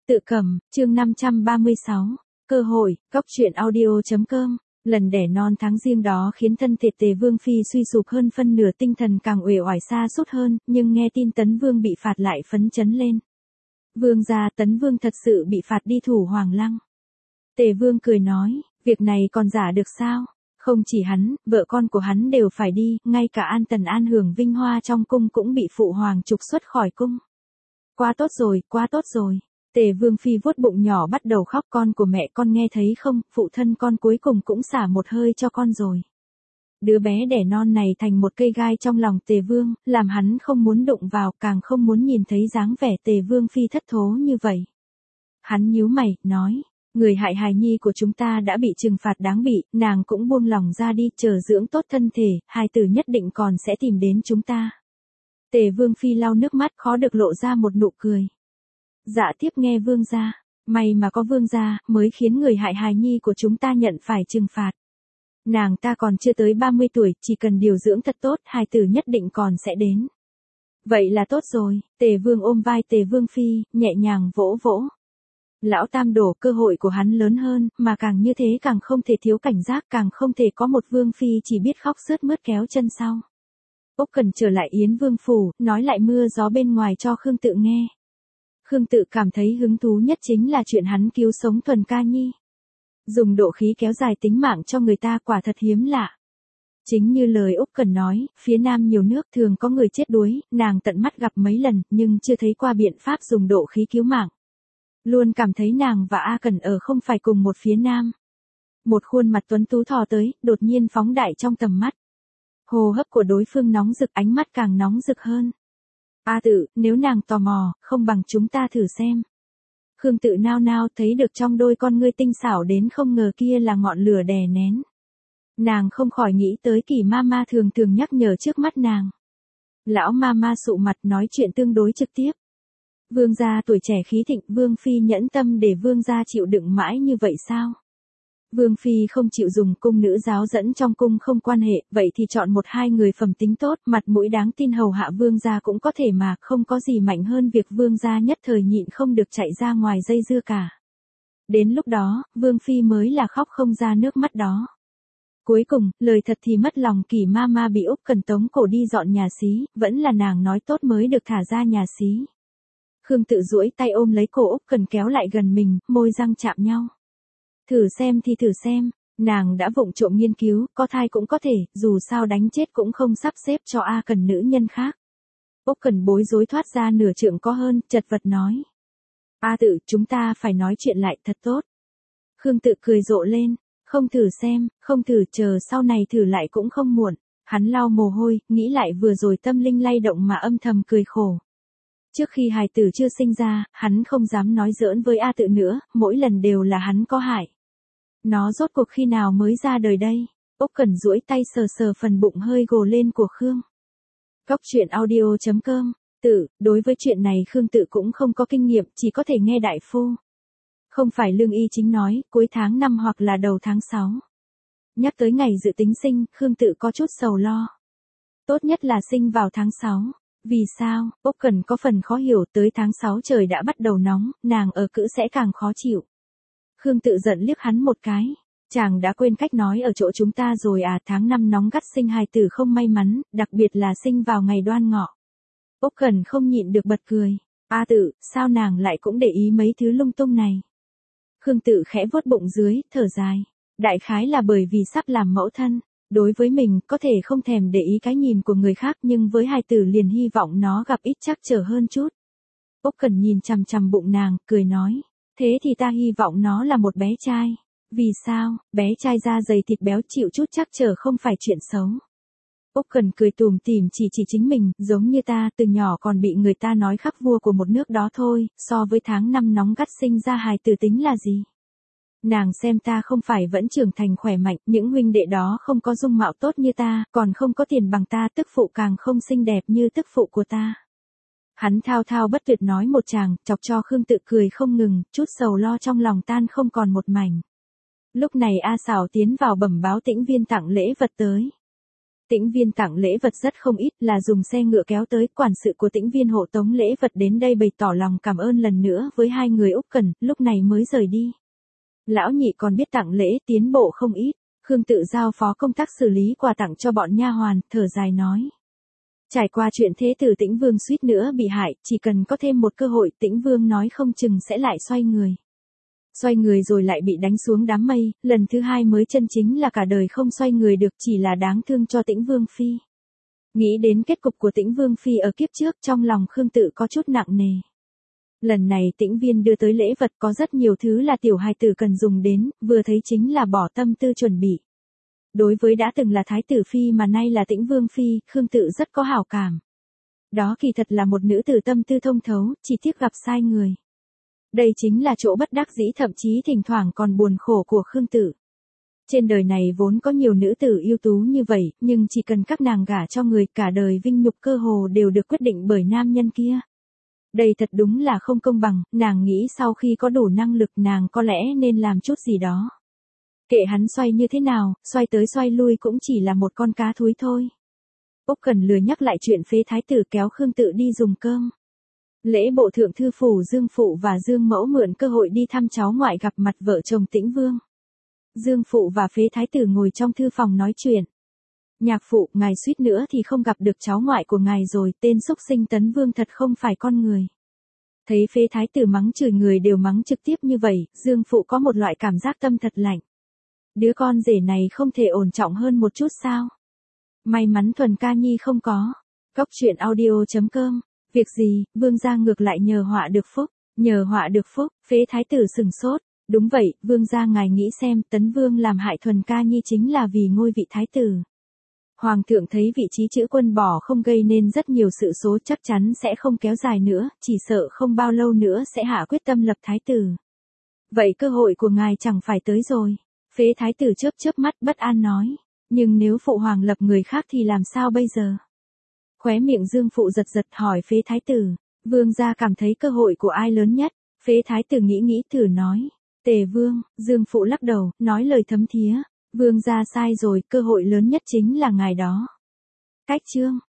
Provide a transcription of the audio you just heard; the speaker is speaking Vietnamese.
Tự cầm, chương 536. Cơ hội, cóc truyện audio.com. Lần đẻ non tháng Giêng đó khiến thân thể Tề Vương Phi suy sụp hơn phân nửa, tinh thần càng uể oải sa sút hơn, nhưng nghe tin Tấn Vương bị phạt lại phấn chấn lên. Vương gia, Tấn Vương thật sự bị phạt đi thủ Hoàng Lăng. Tề Vương cười nói, việc này còn giả được sao? Không chỉ hắn, vợ con của hắn đều phải đi, ngay cả An Tần An hưởng vinh hoa trong cung cũng bị phụ hoàng trục xuất khỏi cung. Quá tốt rồi, quá tốt rồi. Tề Vương Phi vuốt bụng nhỏ bắt đầu khóc, con của mẹ con nghe thấy không, phụ thân con cuối cùng cũng xả một hơi cho con rồi. Đứa bé đẻ non này thành một cây gai trong lòng Tề Vương, làm hắn không muốn đụng vào, càng không muốn nhìn thấy dáng vẻ Tề Vương Phi thất thố như vậy. Hắn nhíu mày, nói, người hại hài nhi của chúng ta đã bị trừng phạt đáng bị, nàng cũng buông lòng ra đi, chờ dưỡng tốt thân thể, hài tử nhất định còn sẽ tìm đến chúng ta. Tề Vương Phi lau nước mắt khó được lộ ra một nụ cười. Dạ tiếp nghe vương gia, may mà có vương gia, mới khiến người hại hài nhi của chúng ta nhận phải trừng phạt. Nàng ta còn chưa tới 30 tuổi, chỉ cần điều dưỡng thật tốt, hài tử nhất định còn sẽ đến. Vậy là tốt rồi, Tề Vương ôm vai Tề Vương Phi, nhẹ nhàng vỗ vỗ. Lão Tam đổ, cơ hội của hắn lớn hơn, mà càng như thế càng không thể thiếu cảnh giác, càng không thể có một Vương Phi chỉ biết khóc sướt mướt kéo chân sau. Úc Cần trở lại Yến Vương Phủ, nói lại mưa gió bên ngoài cho Khương Tự nghe. Khương Tự cảm thấy hứng thú nhất chính là chuyện hắn cứu sống Thuần Ca Nhi. Dùng độ khí kéo dài tính mạng cho người ta quả thật hiếm lạ. Chính như lời Úc Cần nói, phía Nam nhiều nước thường có người chết đuối, nàng tận mắt gặp mấy lần nhưng chưa thấy qua biện pháp dùng độ khí cứu mạng. Luôn cảm thấy nàng và A Cẩn ở không phải cùng một phía Nam. Một khuôn mặt tuấn tú thò tới, đột nhiên phóng đại trong tầm mắt. Hô hấp của đối phương nóng rực, ánh mắt càng nóng rực hơn. A Tự, nếu nàng tò mò, không bằng chúng ta thử xem. Khương Tự nao nao thấy được trong đôi con ngươi tinh xảo đến không ngờ kia là ngọn lửa đè nén. Nàng không khỏi nghĩ tới Kỳ Mama thường thường nhắc nhở trước mắt nàng. Lão Mama sụ mặt nói chuyện tương đối trực tiếp. Vương gia tuổi trẻ khí thịnh, Vương Phi nhẫn tâm để Vương gia chịu đựng mãi như vậy sao? Vương Phi không chịu dùng, cung nữ giáo dẫn trong cung không quan hệ, vậy thì chọn một hai người phẩm tính tốt, mặt mũi đáng tin hầu hạ Vương gia cũng có thể mà, không có gì mạnh hơn việc Vương gia nhất thời nhịn không được chạy ra ngoài dây dưa cả. Đến lúc đó, Vương Phi mới là khóc không ra nước mắt đó. Cuối cùng, lời thật thì mất lòng, Kỳ Mama bị Úc Cần tống cổ đi dọn nhà xí, vẫn là nàng nói tốt mới được thả ra nhà xí. Khương Tự duỗi tay ôm lấy cổ Úc Cần kéo lại gần mình, môi răng chạm nhau. Thử xem thì thử xem, nàng đã vụng trộm nghiên cứu, có thai cũng có thể, dù sao đánh chết cũng không sắp xếp cho A Cần nữ nhân khác. Úc Cần bối rối thoát ra nửa trượng có hơn, chật vật nói. A Tự, chúng ta phải nói chuyện lại thật tốt. Khương Tự cười rộ lên, không thử xem, không thử, chờ sau này thử lại cũng không muộn. Hắn lau mồ hôi, nghĩ lại vừa rồi tâm linh lay động mà âm thầm cười khổ. Trước khi hài tử chưa sinh ra, hắn không dám nói giỡn với A Tự nữa, mỗi lần đều là hắn có hại. Nó rốt cuộc khi nào mới ra đời đây? Úc Cần duỗi tay sờ sờ phần bụng hơi gồ lên của Khương. Cóc truyện audio.com. Đối với chuyện này Khương Tự cũng không có kinh nghiệm, chỉ có thể nghe đại phu. Không phải Lương Y chính nói, cuối tháng 5 hoặc là đầu tháng 6. Nhắc tới ngày dự tính sinh, Khương Tự có chút sầu lo. Tốt nhất là sinh vào tháng 6. Vì sao? Úc Cần có phần khó hiểu, tới tháng 6 trời đã bắt đầu nóng, nàng ở cữ sẽ càng khó chịu. Khương Tự giận liếc hắn một cái. Chàng đã quên cách nói ở chỗ chúng ta rồi à, tháng 5 nóng gắt sinh hài tử không may mắn, đặc biệt là sinh vào ngày Đoan Ngọ. Úc Cần không nhịn được bật cười. A Tự, sao nàng lại cũng để ý mấy thứ lung tung này? Khương Tự khẽ vuốt bụng dưới, thở dài. Đại khái là bởi vì sắp làm mẫu thân. Đối với mình, có thể không thèm để ý cái nhìn của người khác nhưng với hài tử liền hy vọng nó gặp ít trắc trở hơn chút. Úc Cần nhìn chằm chằm bụng nàng, cười nói. Thế thì ta hy vọng nó là một bé trai. Vì sao? Bé trai da dày thịt béo chịu chút trắc trở không phải chuyện xấu. Úc Cần cười tủm tỉm chỉ chính mình, giống như ta từ nhỏ còn bị người ta nói khắc vua của một nước đó thôi, so với tháng 5 nóng gắt sinh ra hài tử tính là gì? Nàng xem ta không phải vẫn trưởng thành khỏe mạnh, những huynh đệ đó không có dung mạo tốt như ta, còn không có tiền bằng ta, tức phụ càng không xinh đẹp như tức phụ của ta. Hắn thao thao bất tuyệt nói một tràng, chọc cho Khương Tự cười không ngừng, chút sầu lo trong lòng tan không còn một mảnh. Lúc này A Xảo tiến vào bẩm báo Tĩnh Viên tặng lễ vật tới. Tĩnh Viên tặng lễ vật rất không ít, là dùng xe ngựa kéo tới, quản sự của Tĩnh Viên hộ tống lễ vật đến đây bày tỏ lòng cảm ơn lần nữa với hai người Úc Cẩn, lúc này mới rời đi. Lão nhị còn biết tặng lễ, tiến bộ không ít. Khương Tự giao phó công tác xử lý quà tặng cho bọn nha hoàn, thở dài nói: trải qua chuyện thế tử Tĩnh Vương suýt nữa bị hại, chỉ cần có thêm một cơ hội, Tĩnh Vương nói không chừng sẽ lại xoay người. Xoay người rồi lại bị đánh xuống đám mây, lần thứ hai mới chân chính là cả đời không xoay người được, chỉ là đáng thương cho Tĩnh Vương phi. Nghĩ đến kết cục của Tĩnh Vương phi ở kiếp trước, trong lòng Khương Tự có chút nặng nề. Lần này Tĩnh Viên đưa tới lễ vật có rất nhiều thứ là tiểu hài tử cần dùng đến, vừa thấy chính là bỏ tâm tư chuẩn bị. Đối với đã từng là thái tử phi mà nay là Tĩnh Vương phi, Khương Tự rất có hảo cảm. Đó kỳ thật là một nữ tử tâm tư thông thấu, chỉ tiếc gặp sai người. Đây chính là chỗ bất đắc dĩ, thậm chí thỉnh thoảng còn buồn khổ của Khương Tự. Trên đời này vốn có nhiều nữ tử ưu tú như vậy, nhưng chỉ cần các nàng gả cho người, cả đời vinh nhục cơ hồ đều được quyết định bởi nam nhân kia. Đây thật đúng là không công bằng, nàng nghĩ sau khi có đủ năng lực nàng có lẽ nên làm chút gì đó. Kệ hắn xoay như thế nào, xoay tới xoay lui cũng chỉ là một con cá thúi thôi. Úc Cẩn lười nhắc lại chuyện phế thái tử, kéo Khương Tự đi dùng cơm. Lễ bộ thượng thư phủ Dương Phụ và Dương Mẫu mượn cơ hội đi thăm cháu ngoại, gặp mặt vợ chồng Tĩnh Vương. Dương Phụ và phế thái tử ngồi trong thư phòng nói chuyện. Nhạc phụ, ngài suýt nữa thì không gặp được cháu ngoại của ngài rồi, tên xúc sinh Tấn Vương thật không phải con người. Thấy phế thái tử mắng chửi người đều mắng trực tiếp như vậy, Dương Phụ có một loại cảm giác tâm thật lạnh. Đứa con rể này không thể ổn trọng hơn một chút sao? May mắn Thuần Ca Nhi không có. Cóc truyện audio.com. Việc gì, vương gia ngược lại nhờ họa được phúc. Nhờ họa được phúc, phế thái tử sừng sốt. Đúng vậy, vương gia ngài nghĩ xem, Tấn Vương làm hại Thuần Ca Nhi chính là vì ngôi vị thái tử. Hoàng thượng thấy vị trí chữ quân bỏ không gây nên rất nhiều sự số, chắc chắn sẽ không kéo dài nữa, chỉ sợ không bao lâu nữa sẽ hạ quyết tâm lập thái tử. Vậy cơ hội của ngài chẳng phải tới rồi. Phế thái tử chớp chớp mắt bất an nói. Nhưng nếu phụ hoàng lập người khác thì làm sao bây giờ? Khóe miệng Dương Phụ giật giật hỏi phế thái tử. Vương gia cảm thấy cơ hội của ai lớn nhất? Phế thái tử nghĩ thử nói. Tề Vương. Dương Phụ lắc đầu, nói lời thấm thía. Vương gia sai rồi, cơ hội lớn nhất chính là ngài đó. Cách chương.